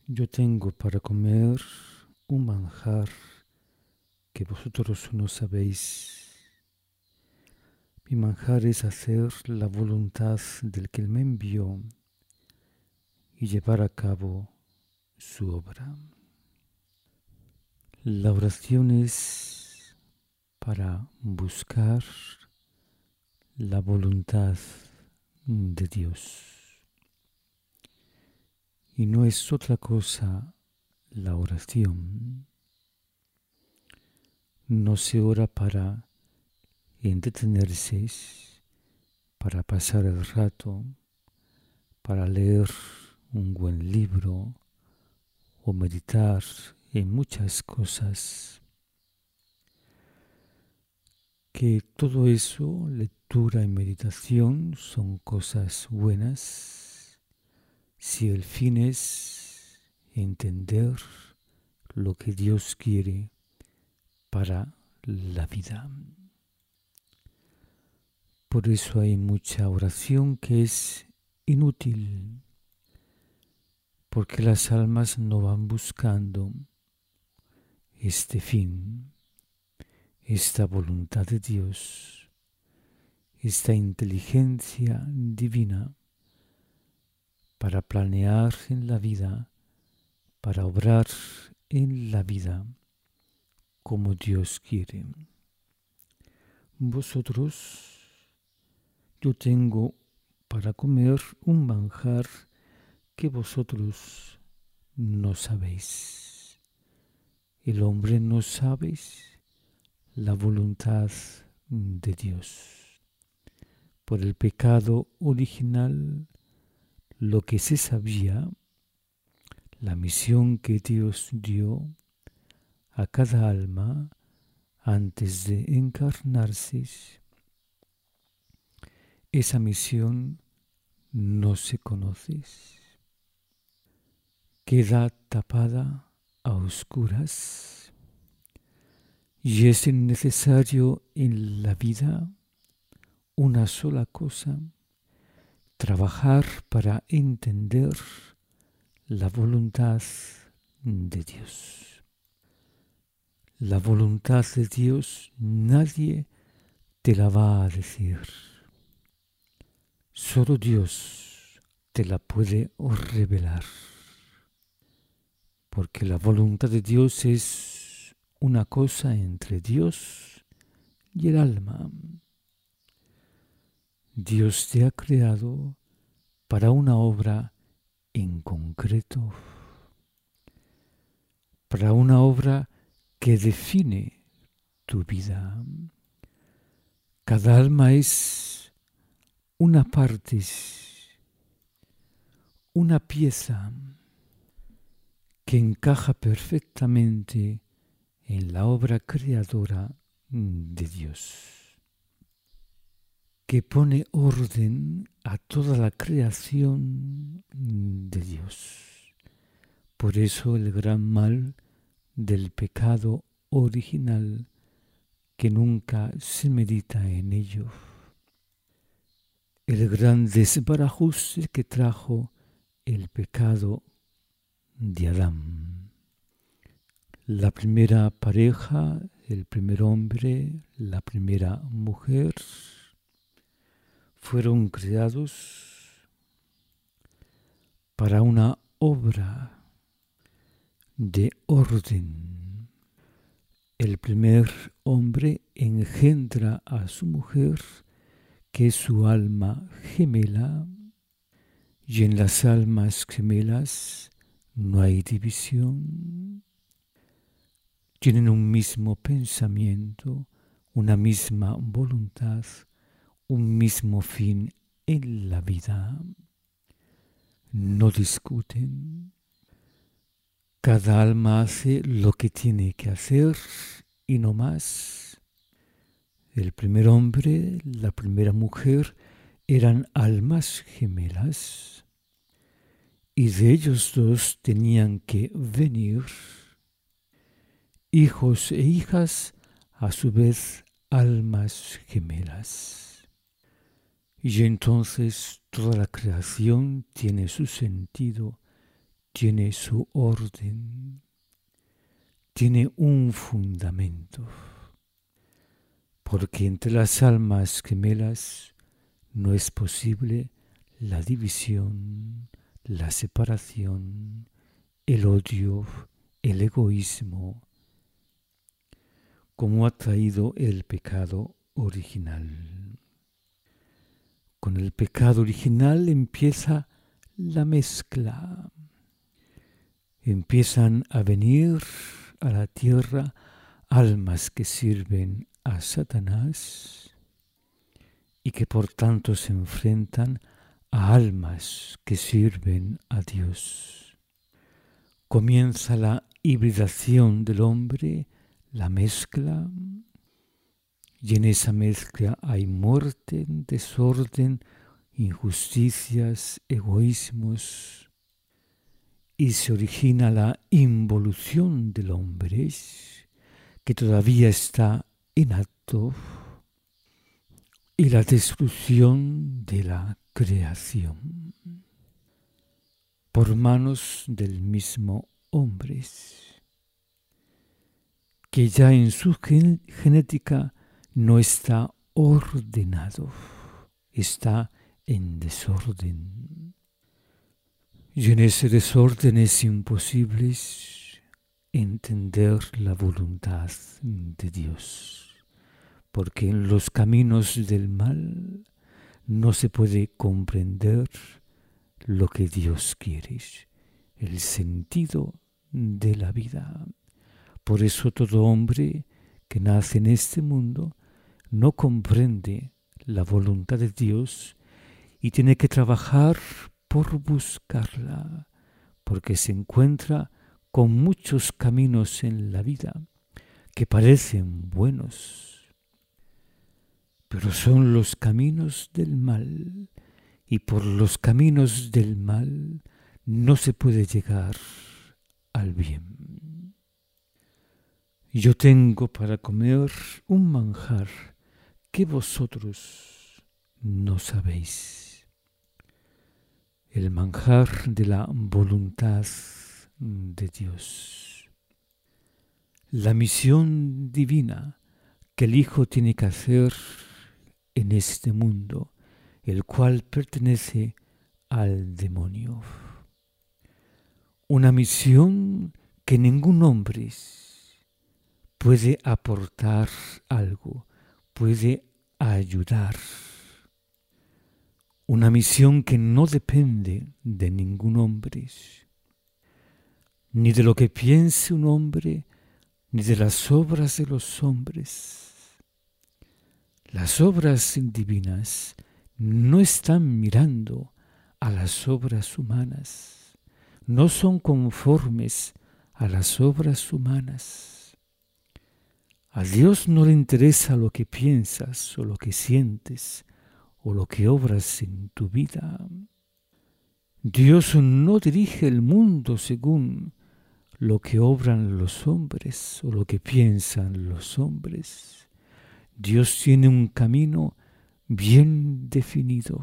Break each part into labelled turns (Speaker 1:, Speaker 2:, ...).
Speaker 1: Yo tengo para comer un manjar que vosotros no sabéis. Mi manjar es hacer la voluntad del que me envió y llevar a cabo su obra. La oración es para buscar la voluntad de Dios. Y no es otra cosa la oración. No se ora para entretenerse, para pasar el rato, para leer un buen libro o meditar en muchas cosas. Que todo eso, lectura y meditación, son cosas buenas si el fin es entender lo que Dios quiere para la vida. Por eso hay mucha oración que es inútil, porque las almas no van buscando este fin, esta voluntad de Dios, esta inteligencia divina para planear en la vida, para obrar en la vida como Dios quiere. Vosotros, yo tengo para comer un manjar que vosotros no sabéis. El hombre no sabe la voluntad de Dios. Por el pecado original, lo que se sabía, la misión que Dios dio a cada alma antes de encarnarse, esa misión no se conoce. Queda tapada a oscuras y es necesario en la vida una sola cosa: trabajar para entender la voluntad de Dios. La voluntad de Dios nadie te la va a decir. Solo Dios te la puede revelar. Porque la voluntad de Dios es una cosa entre Dios y el alma. Dios te ha creado para una obra en concreto, para una obra que define tu vida. Cada alma es una parte, una pieza que encaja perfectamente en la obra creadora de Dios, que pone orden a toda la creación de Dios. Por eso el gran mal del pecado original, que nunca se medita en ello. El gran desbarajuste que trajo el pecado de Adán. La primera pareja, el primer hombre, la primera mujer, fueron creados para una obra de orden. El primer hombre engendra a su mujer, que es su alma gemela, y en las almas gemelas no hay división. Tienen un mismo pensamiento, una misma voluntad, un mismo fin en la vida. No discuten. Cada alma hace lo que tiene que hacer y no más. El primer hombre, la primera mujer eran almas gemelas y de ellos dos tenían que venir hijos e hijas, a su vez almas gemelas. Y entonces toda la creación tiene su sentido, tiene su orden, tiene un fundamento, porque entre las almas gemelas no es posible la división, la separación, el odio, el egoísmo, como ha traído el pecado original. Con el pecado original empieza la mezcla. Empiezan a venir a la tierra almas que sirven a Satanás y que por tanto se enfrentan a almas que sirven a Dios. Comienza la hibridación del hombre, la mezcla, y en esa mezcla hay muerte, desorden, injusticias, egoísmos, y se origina la involución del hombre, que todavía está en acto, y la destrucción de la creación por manos del mismo hombre, que ya en su genética no está ordenado, está en desorden. Y en ese desorden es imposible entender la voluntad de Dios, porque en los caminos del mal no se puede comprender lo que Dios quiere, el sentido de la vida. Por eso todo hombre que nace en este mundo no comprende la voluntad de Dios y tiene que trabajar por buscarla, porque se encuentra con muchos caminos en la vida que parecen buenos, pero son los caminos del mal, y por los caminos del mal no se puede llegar al bien. Yo tengo para comer un manjar que vosotros no sabéis, el manjar de la voluntad de Dios. La misión divina que el Hijo tiene que hacer en este mundo, el cual pertenece al demonio. Una misión que ningún hombre puede aportar algo, puede ayudar. Una misión que no depende de ningún hombre, ni de lo que piense un hombre, ni de las obras de los hombres. Las obras divinas no están mirando a las obras humanas, no son conformes a las obras humanas. A Dios no le interesa lo que piensas o lo que sientes o lo que obras en tu vida. Dios no dirige el mundo según lo que obran los hombres o lo que piensan los hombres. Dios tiene un camino bien definido.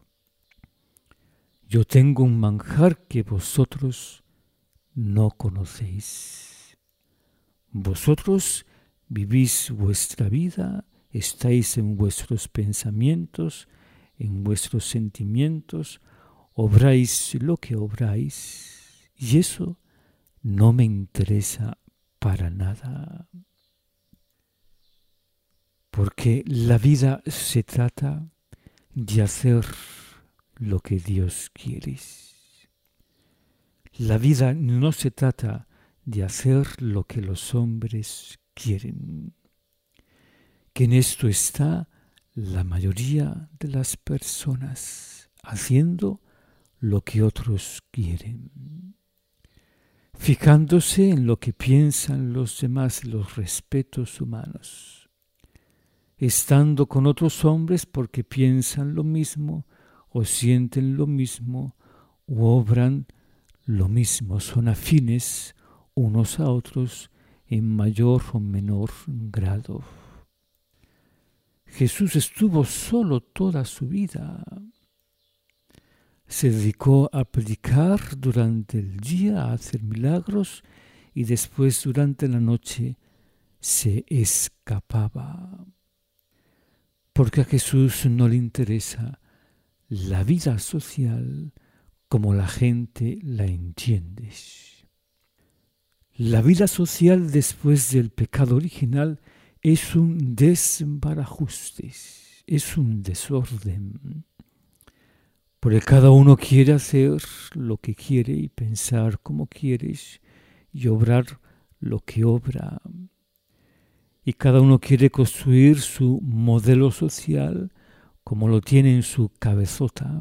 Speaker 1: Yo tengo un manjar que vosotros no conocéis. Vosotros vivís vuestra vida, estáis en vuestros pensamientos, en vuestros sentimientos, obráis lo que obráis, y eso no me interesa para nada. Porque la vida se trata de hacer lo que Dios quiere. La vida no se trata de hacer lo que los hombres quieren. Que en esto está la mayoría de las personas, haciendo lo que otros quieren, fijándose en lo que piensan los demás, los respetos humanos, estando con otros hombres porque piensan lo mismo o sienten lo mismo u obran lo mismo, son afines unos a otros en mayor o menor grado. Jesús estuvo solo toda su vida. Se dedicó a predicar durante el día, a hacer milagros, y después durante la noche se escapaba. Porque a Jesús no le interesa la vida social como la gente la entiende. La vida social después del pecado original es un desbarajuste, es un desorden. Porque cada uno quiere hacer lo que quiere y pensar como quiere y obrar lo que obra. Y cada uno quiere construir su modelo social como lo tiene en su cabezota.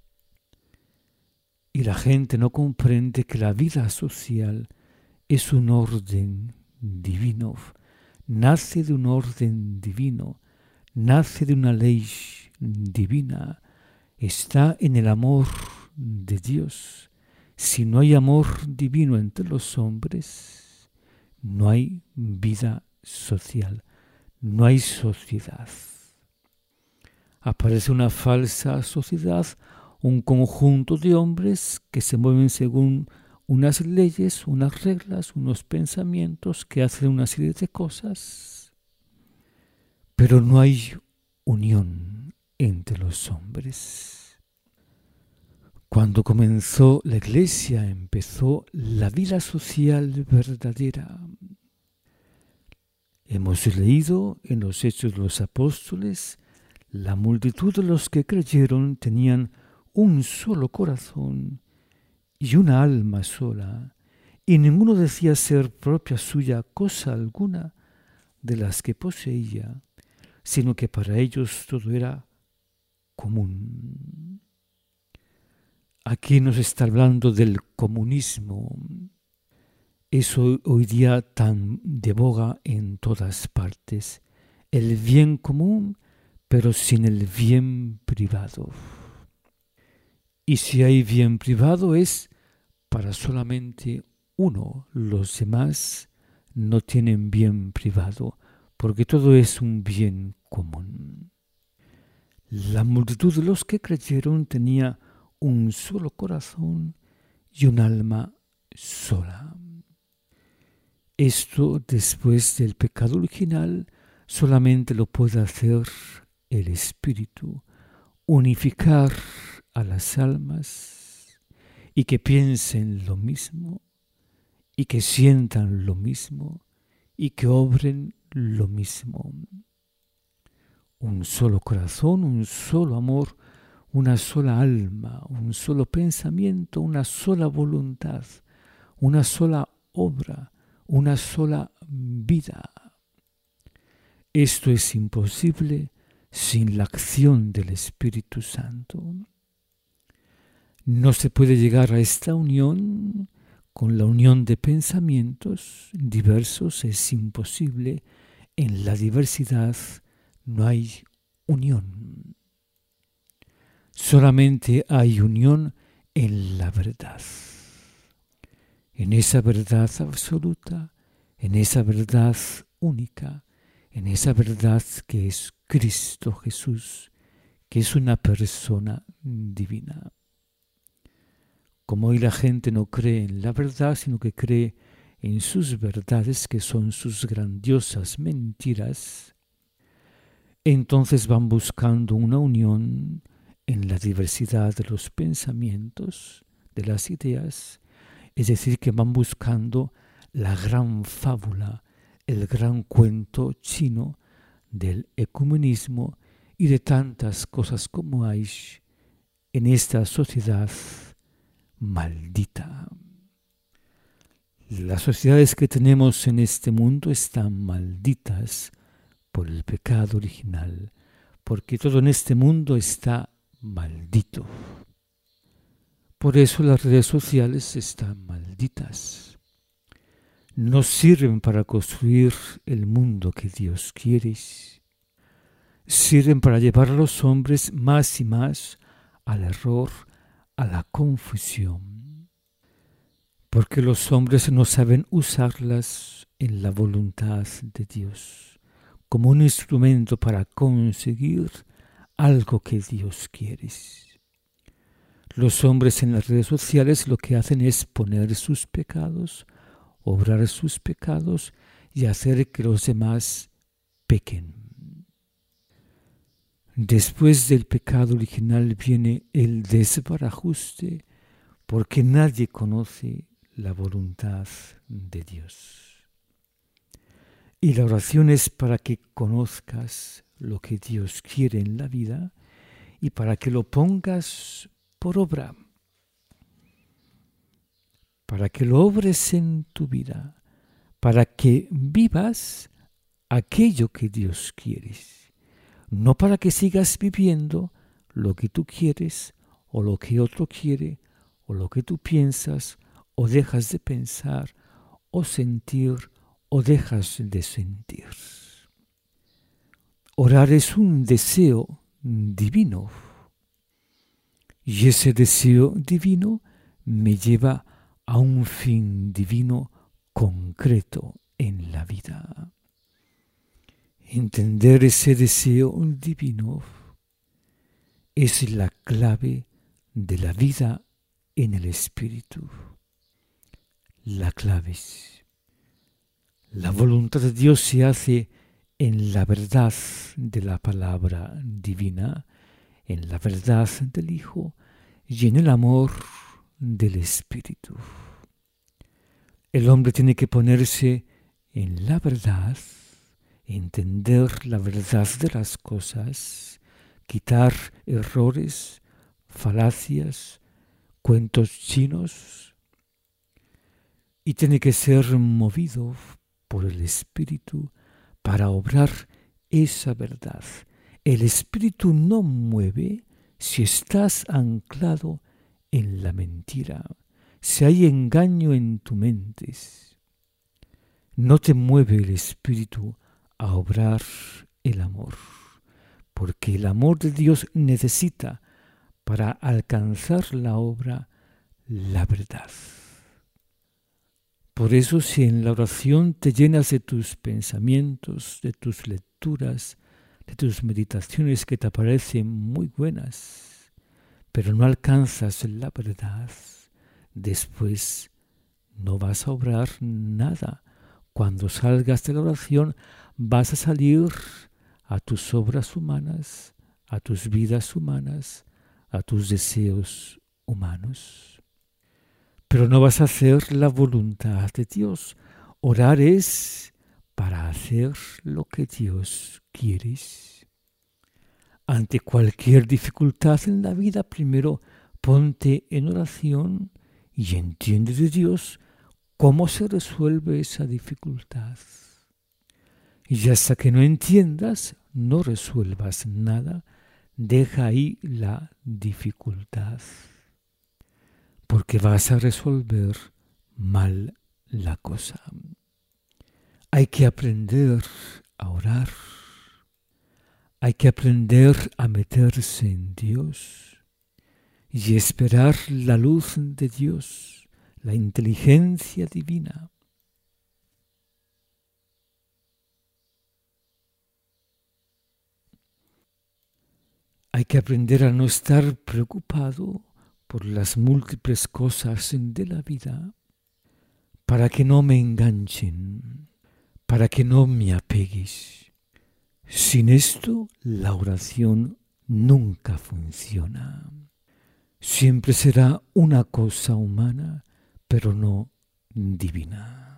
Speaker 1: Y la gente no comprende que la vida social es un orden divino, nace de un orden divino, nace de una ley divina, está en el amor de Dios. Si no hay amor divino entre los hombres, no hay vida social, no hay sociedad. Aparece una falsa sociedad, un conjunto de hombres que se mueven según unas leyes, unas reglas, unos pensamientos, que hacen una serie de cosas, pero no hay unión entre los hombres. Cuando comenzó la Iglesia, empezó la vida social verdadera. Hemos leído en los Hechos de los Apóstoles, la multitud de los que creyeron tenían un solo corazón y una alma sola, y ninguno decía ser propia suya cosa alguna de las que poseía, sino que para ellos todo era común. Aquí nos está hablando del comunismo. Es hoy día tan de boga en todas partes. El bien común, pero sin el bien privado. Y si hay bien privado es para solamente uno. Los demás no tienen bien privado, porque todo es un bien común. La multitud de los que creyeron tenía un solo corazón y un alma sola. Esto, después del pecado original, solamente lo puede hacer el Espíritu, unificar a las almas y que piensen lo mismo y que sientan lo mismo y que obren lo mismo. Un solo corazón, un solo amor, una sola alma, un solo pensamiento, una sola voluntad, una sola obra, una sola vida. Esto es imposible sin la acción del Espíritu Santo. No se puede llegar a esta unión con la unión de pensamientos diversos, es imposible. En la diversidad no hay unión. Solamente hay unión en la verdad. En esa verdad absoluta, en esa verdad única, en esa verdad que es Cristo Jesús, que es una persona divina. Como hoy la gente no cree en la verdad, sino que cree en sus verdades, que son sus grandiosas mentiras, entonces van buscando una unión en la diversidad de los pensamientos, de las ideas, es decir, que van buscando la gran fábula, el gran cuento chino del ecumenismo y de tantas cosas como hay en esta sociedad maldita. Las sociedades que tenemos en este mundo están malditas por el pecado original, porque todo en este mundo está maldito. Por eso las redes sociales están malditas. No sirven para construir el mundo que Dios quiere. Sirven para llevar a los hombres más y más al error, a la confusión. Porque los hombres no saben usarlas en la voluntad de Dios, como un instrumento para conseguir algo que Dios quiere. Los hombres en las redes sociales lo que hacen es poner sus pecados, obrar sus pecados y hacer que los demás pequen. Después del pecado original viene el desbarajuste, porque nadie conoce la voluntad de Dios. Y la oración es para que conozcas lo que Dios quiere en la vida y para que lo pongas por obra, para que lo obres en tu vida, para que vivas aquello que Dios quiere. No para que sigas viviendo lo que tú quieres o lo que otro quiere o lo que tú piensas o dejas de pensar o sentir o dejas de sentir. Orar es un deseo divino y ese deseo divino me lleva a un fin divino concreto en la vida. Entender ese deseo divino es la clave de la vida en el Espíritu. La clave es: la voluntad de Dios se hace en la verdad de la palabra divina, en la verdad del Hijo y en el amor del Espíritu. El hombre tiene que ponerse en la verdad, entender la verdad de las cosas, quitar errores, falacias, cuentos chinos, y tiene que ser movido por el Espíritu para obrar esa verdad. El Espíritu no mueve si estás anclado en la mentira, si hay engaño en tu mente. No te mueve el Espíritu a obrar el amor, porque el amor de Dios necesita para alcanzar la obra la verdad. Por eso, si en la oración te llenas de tus pensamientos, de tus lecturas, de tus meditaciones que te parecen muy buenas, pero no alcanzas la verdad, después no vas a obrar nada. Cuando salgas de la oración vas a salir a tus obras humanas, a tus vidas humanas, a tus deseos humanos. Pero no vas a hacer la voluntad de Dios. Orar es para hacer lo que Dios quiere. Ante cualquier dificultad en la vida, primero ponte en oración y entiende de Dios cómo se resuelve esa dificultad. Y hasta que no entiendas, no resuelvas nada, deja ahí la dificultad, porque vas a resolver mal la cosa. Hay que aprender a orar, hay que aprender a meterse en Dios y esperar la luz de Dios, la inteligencia divina. Hay que aprender a no estar preocupado por las múltiples cosas de la vida para que no me enganchen, para que no me apegues. Sin esto, la oración nunca funciona. Siempre será una cosa humana, pero no divina.